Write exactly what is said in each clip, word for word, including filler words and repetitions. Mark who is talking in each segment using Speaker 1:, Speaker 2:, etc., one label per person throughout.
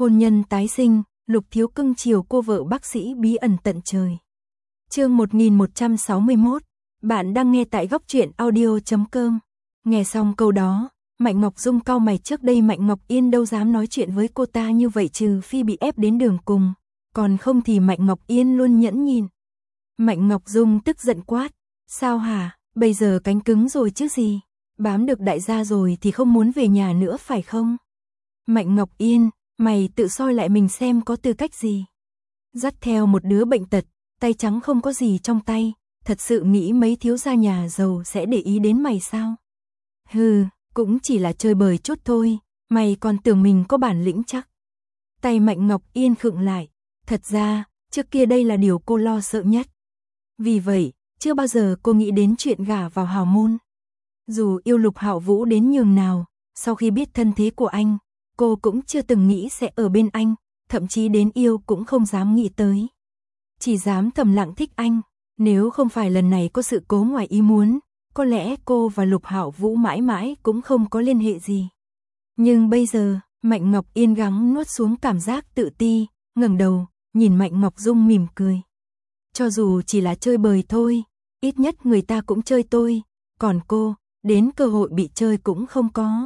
Speaker 1: Hôn nhân tái sinh, Lục Thiếu cưng chiều cô vợ bác sĩ bí ẩn tận trời. Chương một nghìn một trăm sáu mươi mốt, bạn đang nghe tại góc truyện audio chấm com. Nghe xong câu đó, Mạnh Ngọc Dung cau mày, trước đây Mạnh Ngọc Yên đâu dám nói chuyện với cô ta như vậy trừ phi bị ép đến đường cùng, còn không thì Mạnh Ngọc Yên luôn nhẫn nhịn. Mạnh Ngọc Dung tức giận quát, sao hả, bây giờ cánh cứng rồi chứ gì, bám được đại gia rồi thì không muốn về nhà nữa phải không? Mạnh Ngọc Yên, mày tự soi lại mình xem có tư cách gì. Dắt theo một đứa bệnh tật, tay trắng không có gì trong tay, thật sự nghĩ mấy thiếu gia nhà giàu sẽ để ý đến mày sao? Hừ, cũng chỉ là chơi bời chút thôi, mày còn tưởng mình có bản lĩnh chắc. Tay Mạnh Ngọc Yên khựng lại, thật ra, trước kia đây là điều cô lo sợ nhất. Vì vậy, chưa bao giờ cô nghĩ đến chuyện gả vào hào môn. Dù yêu Lục Hạo Vũ đến nhường nào, sau khi biết thân thế của anh, cô cũng chưa từng nghĩ sẽ ở bên anh, thậm chí đến yêu cũng không dám nghĩ tới. Chỉ dám thầm lặng thích anh, nếu không phải lần này có sự cố ngoài ý muốn, có lẽ cô và Lục Hạo Vũ mãi mãi cũng không có liên hệ gì. Nhưng bây giờ, Mạnh Ngọc Yên gắng nuốt xuống cảm giác tự ti, ngẩng đầu, nhìn Mạnh Ngọc Dung mỉm cười. Cho dù chỉ là chơi bời thôi, ít nhất người ta cũng chơi tôi, còn cô, đến cơ hội bị chơi cũng không có.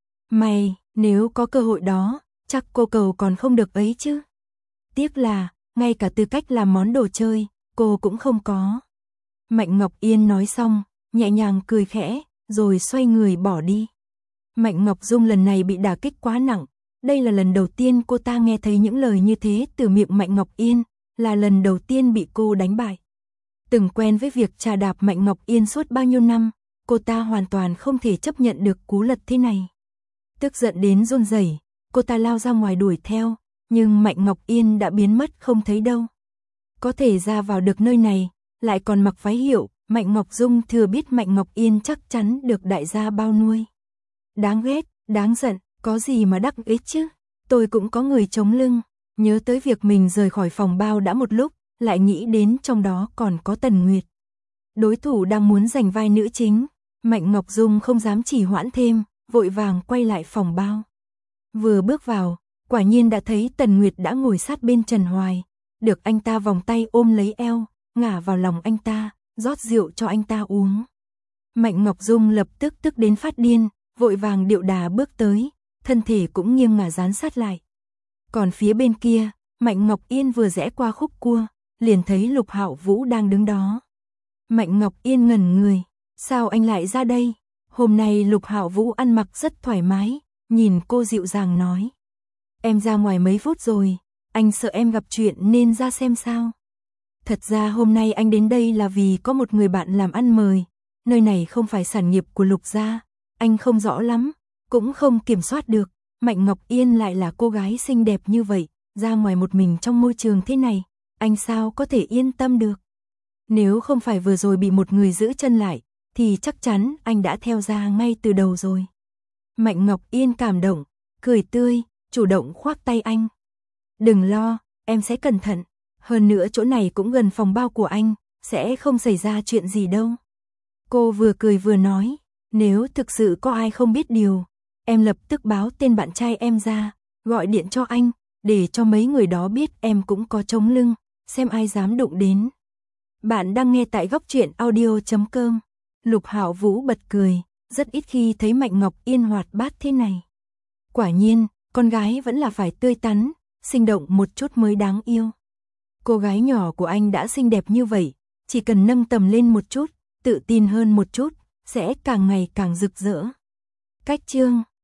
Speaker 1: Mày, nếu có cơ hội đó, chắc cô cầu còn không được ấy chứ. Tiếc là, ngay cả tư cách làm món đồ chơi, cô cũng không có. Mạnh Ngọc Yên nói xong, nhẹ nhàng cười khẽ, rồi xoay người bỏ đi. Mạnh Ngọc Dung lần này bị đả kích quá nặng, đây là lần đầu tiên cô ta nghe thấy những lời như thế từ miệng Mạnh Ngọc Yên, là lần đầu tiên bị cô đánh bại. Từng quen với việc trà đạp Mạnh Ngọc Yên suốt bao nhiêu năm, cô ta hoàn toàn không thể chấp nhận được cú lật thế này. Tức giận đến run rẩy, cô ta lao ra ngoài đuổi theo, nhưng Mạnh Ngọc Yên đã biến mất không thấy đâu. Có thể ra vào được nơi này, lại còn mặc váy hiệu, Mạnh Ngọc Dung thừa biết Mạnh Ngọc Yên chắc chắn được đại gia bao nuôi. Đáng ghét, đáng giận, có gì mà đắc ý chứ, tôi cũng có người chống lưng. Nhớ tới việc mình rời khỏi phòng bao đã một lúc, lại nghĩ đến trong đó còn có Tần Nguyệt. Đối thủ đang muốn giành vai nữ chính, Mạnh Ngọc Dung không dám trì hoãn thêm, vội vàng quay lại phòng bao. Vừa bước vào, quả nhiên đã thấy Tần Nguyệt đã ngồi sát bên Trần Hoài, được anh ta vòng tay ôm lấy eo, ngả vào lòng anh ta, rót rượu cho anh ta uống. Mạnh Ngọc Dung lập tức tức đến phát điên, vội vàng điệu đà bước tới, thân thể cũng nghiêng ngả dán sát lại. Còn phía bên kia, Mạnh Ngọc Yên vừa rẽ qua khúc cua, liền thấy Lục Hạo Vũ đang đứng đó. Mạnh Ngọc Yên ngẩn người, sao anh lại ra đây? Hôm nay Lục Hạo Vũ ăn mặc rất thoải mái, nhìn cô dịu dàng nói. Em ra ngoài mấy phút rồi, anh sợ em gặp chuyện nên ra xem sao. Thật ra hôm nay anh đến đây là vì có một người bạn làm ăn mời, nơi này không phải sản nghiệp của Lục gia, anh không rõ lắm, cũng không kiểm soát được. Mạnh Ngọc Yên lại là cô gái xinh đẹp như vậy, ra ngoài một mình trong môi trường thế này, anh sao có thể yên tâm được. Nếu không phải vừa rồi bị một người giữ chân lại, thì chắc chắn anh đã theo ra ngay từ đầu rồi. Mạnh Ngọc Yên cảm động, cười tươi, chủ động khoác tay anh. Đừng lo, em sẽ cẩn thận, hơn nữa chỗ này cũng gần phòng bao của anh, sẽ không xảy ra chuyện gì đâu. Cô vừa cười vừa nói, nếu thực sự có ai không biết điều, em lập tức báo tên bạn trai em ra, gọi điện cho anh, để cho mấy người đó biết em cũng có chống lưng, xem ai dám đụng đến. Bạn đang nghe tại góc truyện audio chấm com. Lục Hạo Vũ bật cười, rất ít khi thấy Mạnh Ngọc Yên hoạt bát thế này. Quả nhiên, con gái vẫn là phải tươi tắn, sinh động một chút mới đáng yêu. Cô gái nhỏ của anh đã xinh đẹp như vậy, chỉ cần nâng tầm lên một chút, tự tin hơn một chút, sẽ càng ngày càng rực rỡ. Cách chương